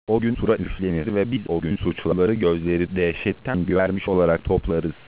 O gün sura üflenir ve biz o gün suçluları gözleri dehşetten görmüş olarak toplarız.